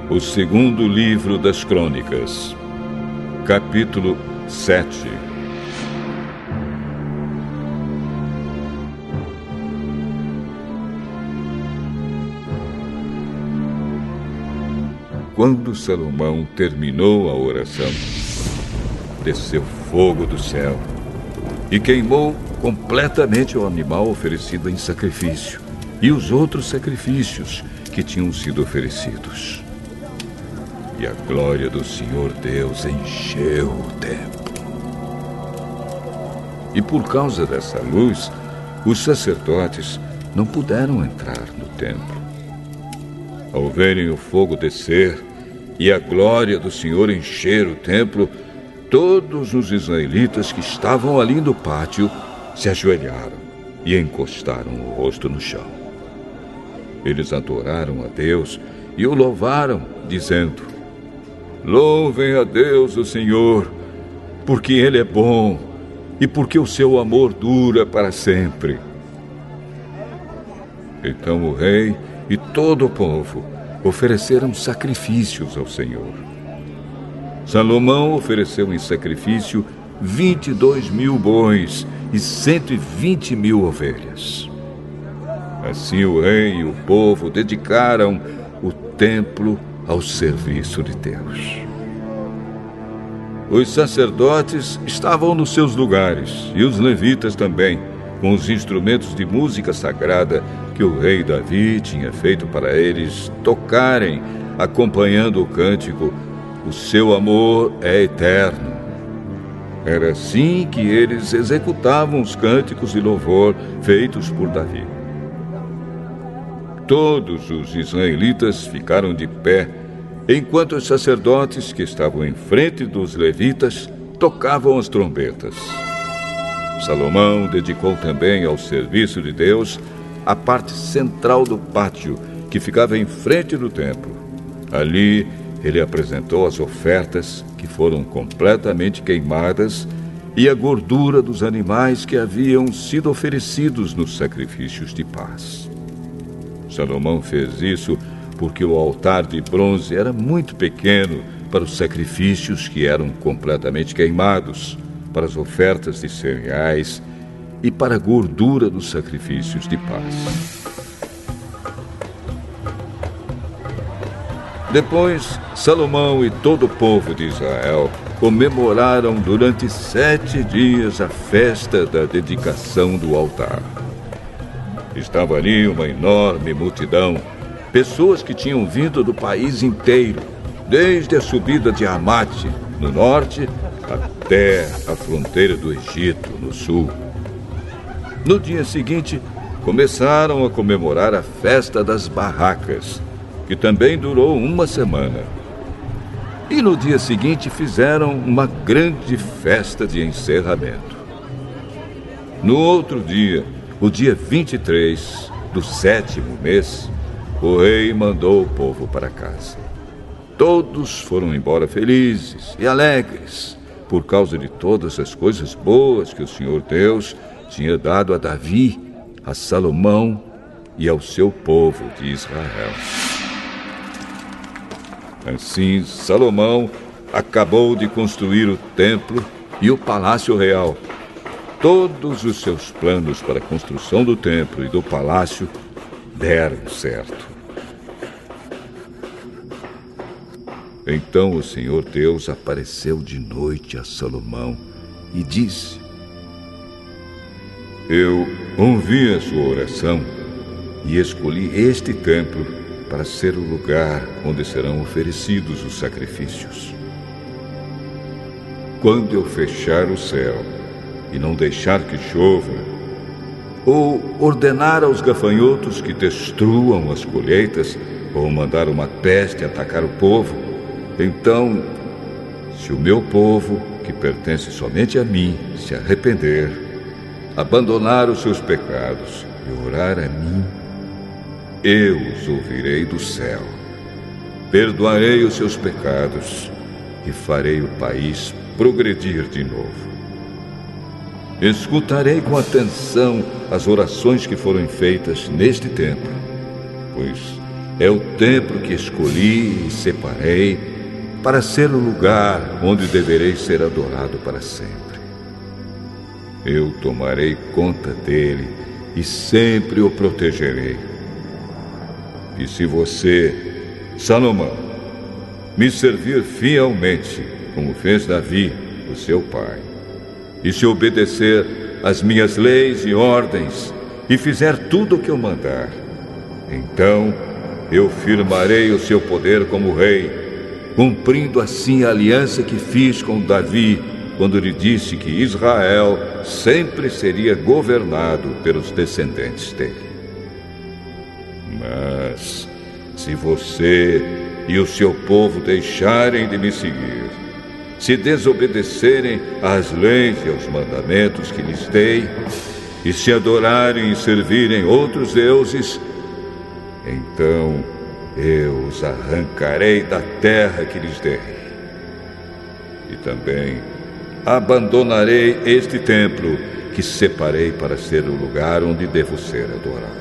O segundo livro das Crônicas, capítulo 7. Quando Salomão terminou a oração, desceu fogo do céu e queimou completamente o animal oferecido em sacrifício e os outros sacrifícios que tinham sido oferecidos. E a glória do Senhor Deus encheu o templo. E por causa dessa luz, os sacerdotes não puderam entrar no templo. Ao verem o fogo descer e a glória do Senhor encher o templo, todos os israelitas que estavam ali no pátio se ajoelharam e encostaram o rosto no chão. Eles adoraram a Deus e o louvaram, dizendo: Louvem a Deus, o Senhor, porque Ele é bom e porque o seu amor dura para sempre. Então o rei e todo o povo ofereceram sacrifícios ao Senhor. Salomão ofereceu em sacrifício 22.000 bois e 120.000 ovelhas. Assim o rei e o povo dedicaram o templo ao serviço de Deus. Os sacerdotes estavam nos seus lugares, e os levitas também, com os instrumentos de música sagrada que o rei Davi tinha feito para eles tocarem, acompanhando o cântico: O seu amor é eterno. Era assim que eles executavam os cânticos de louvor feitos por Davi. Todos os israelitas ficaram de pé, enquanto os sacerdotes que estavam em frente dos levitas tocavam as trombetas. Salomão dedicou também ao serviço de Deus a parte central do pátio, que ficava em frente do templo. Ali, ele apresentou as ofertas que foram completamente queimadas e a gordura dos animais que haviam sido oferecidos nos sacrifícios de paz. Salomão fez isso porque o altar de bronze era muito pequeno para os sacrifícios que eram completamente queimados, para as ofertas de cereais e para a gordura dos sacrifícios de paz. Depois, Salomão e todo o povo de Israel comemoraram durante 7 dias a festa da dedicação do altar. Estava ali uma enorme multidão, pessoas que tinham vindo do país inteiro, desde a subida de Amate, no norte, até a fronteira do Egito, no sul. No dia seguinte, começaram a comemorar a festa das barracas, que também durou 1 semana. E no dia seguinte fizeram uma grande festa de encerramento. No outro dia, o dia 23 do 7º mês, o rei mandou o povo para casa. Todos foram embora felizes e alegres, por causa de todas as coisas boas que o Senhor Deus tinha dado a Davi, a Salomão e ao seu povo de Israel. Assim, Salomão acabou de construir o templo e o palácio real. Todos os seus planos para a construção do templo e do palácio deram certo. Então o Senhor Deus apareceu de noite a Salomão e disse: Eu ouvi a sua oração e escolhi este templo para ser o lugar onde serão oferecidos os sacrifícios. Quando eu fechar o céu e não deixar que chova, ou ordenar aos gafanhotos que destruam as colheitas, ou mandar uma peste atacar o povo, então, se o meu povo, que pertence somente a mim, se arrepender, abandonar os seus pecados e orar a mim, eu os ouvirei do céu, perdoarei os seus pecados e farei o país progredir de novo. Escutarei com atenção as orações que foram feitas neste templo, pois é o templo que escolhi e separei para ser o lugar onde deverei ser adorado para sempre. Eu tomarei conta dele e sempre o protegerei. E se você, Salomão, me servir fielmente, como fez Davi, o seu pai, e se obedecer às minhas leis e ordens, e fizer tudo o que eu mandar, então eu firmarei o seu poder como rei, cumprindo assim a aliança que fiz com Davi, quando lhe disse que Israel sempre seria governado pelos descendentes dele. Mas, se você e o seu povo deixarem de me seguir, se desobedecerem às leis e aos mandamentos que lhes dei, e se adorarem e servirem outros deuses, então eu os arrancarei da terra que lhes dei. E também abandonarei este templo que separei para ser o lugar onde devo ser adorado.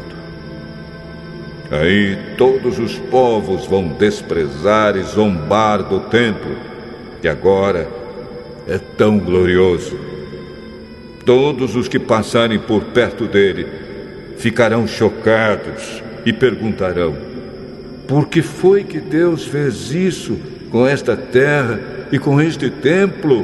Aí todos os povos vão desprezar e zombar do templo, que agora é tão glorioso. Todos os que passarem por perto dele ficarão chocados e perguntarão: por que foi que Deus fez isso com esta terra e com este templo?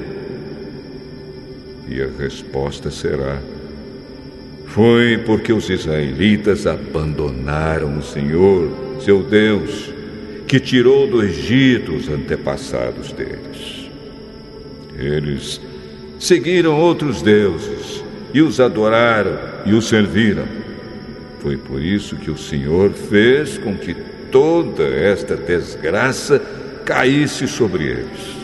E a resposta será: foi porque os israelitas abandonaram o Senhor, seu Deus, que tirou do Egito os antepassados deles. Eles seguiram outros deuses e os adoraram e os serviram. Foi por isso que o Senhor fez com que toda esta desgraça caísse sobre eles.